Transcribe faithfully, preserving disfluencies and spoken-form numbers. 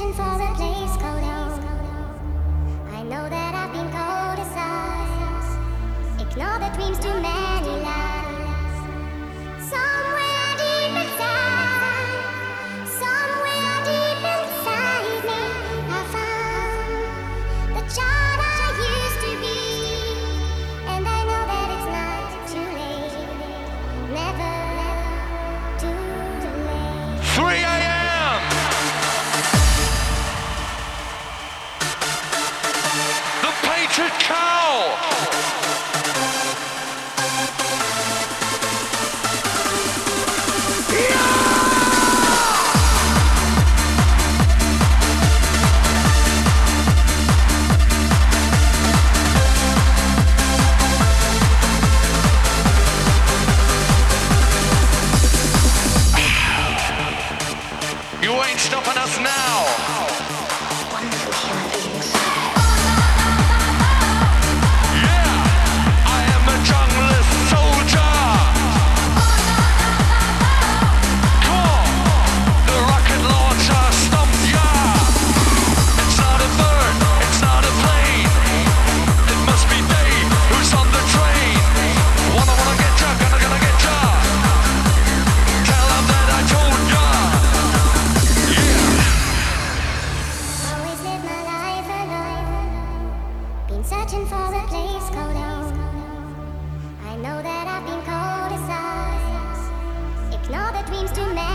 searching for a place called home. I know that I've been cold as ice. Ignore the dreams too many lies. Somewhere deep inside, somewhere deep inside me, I found the child I used to be, and I know that it's not too late, never too late. three a m The Painted Cow! You ain't stopping us now! Yeah! I am a junglist soldier! Come on! The rocket launcher stomps ya! It's not a bird, it's not a plane. It must be Dave who's on the train. Wanna wanna get ya, gonna gonna get ya. Tell him that I told ya. Always live my life alone. Been searching for a place called home. I know that I've been cold as ice. Ignore the dreams too many.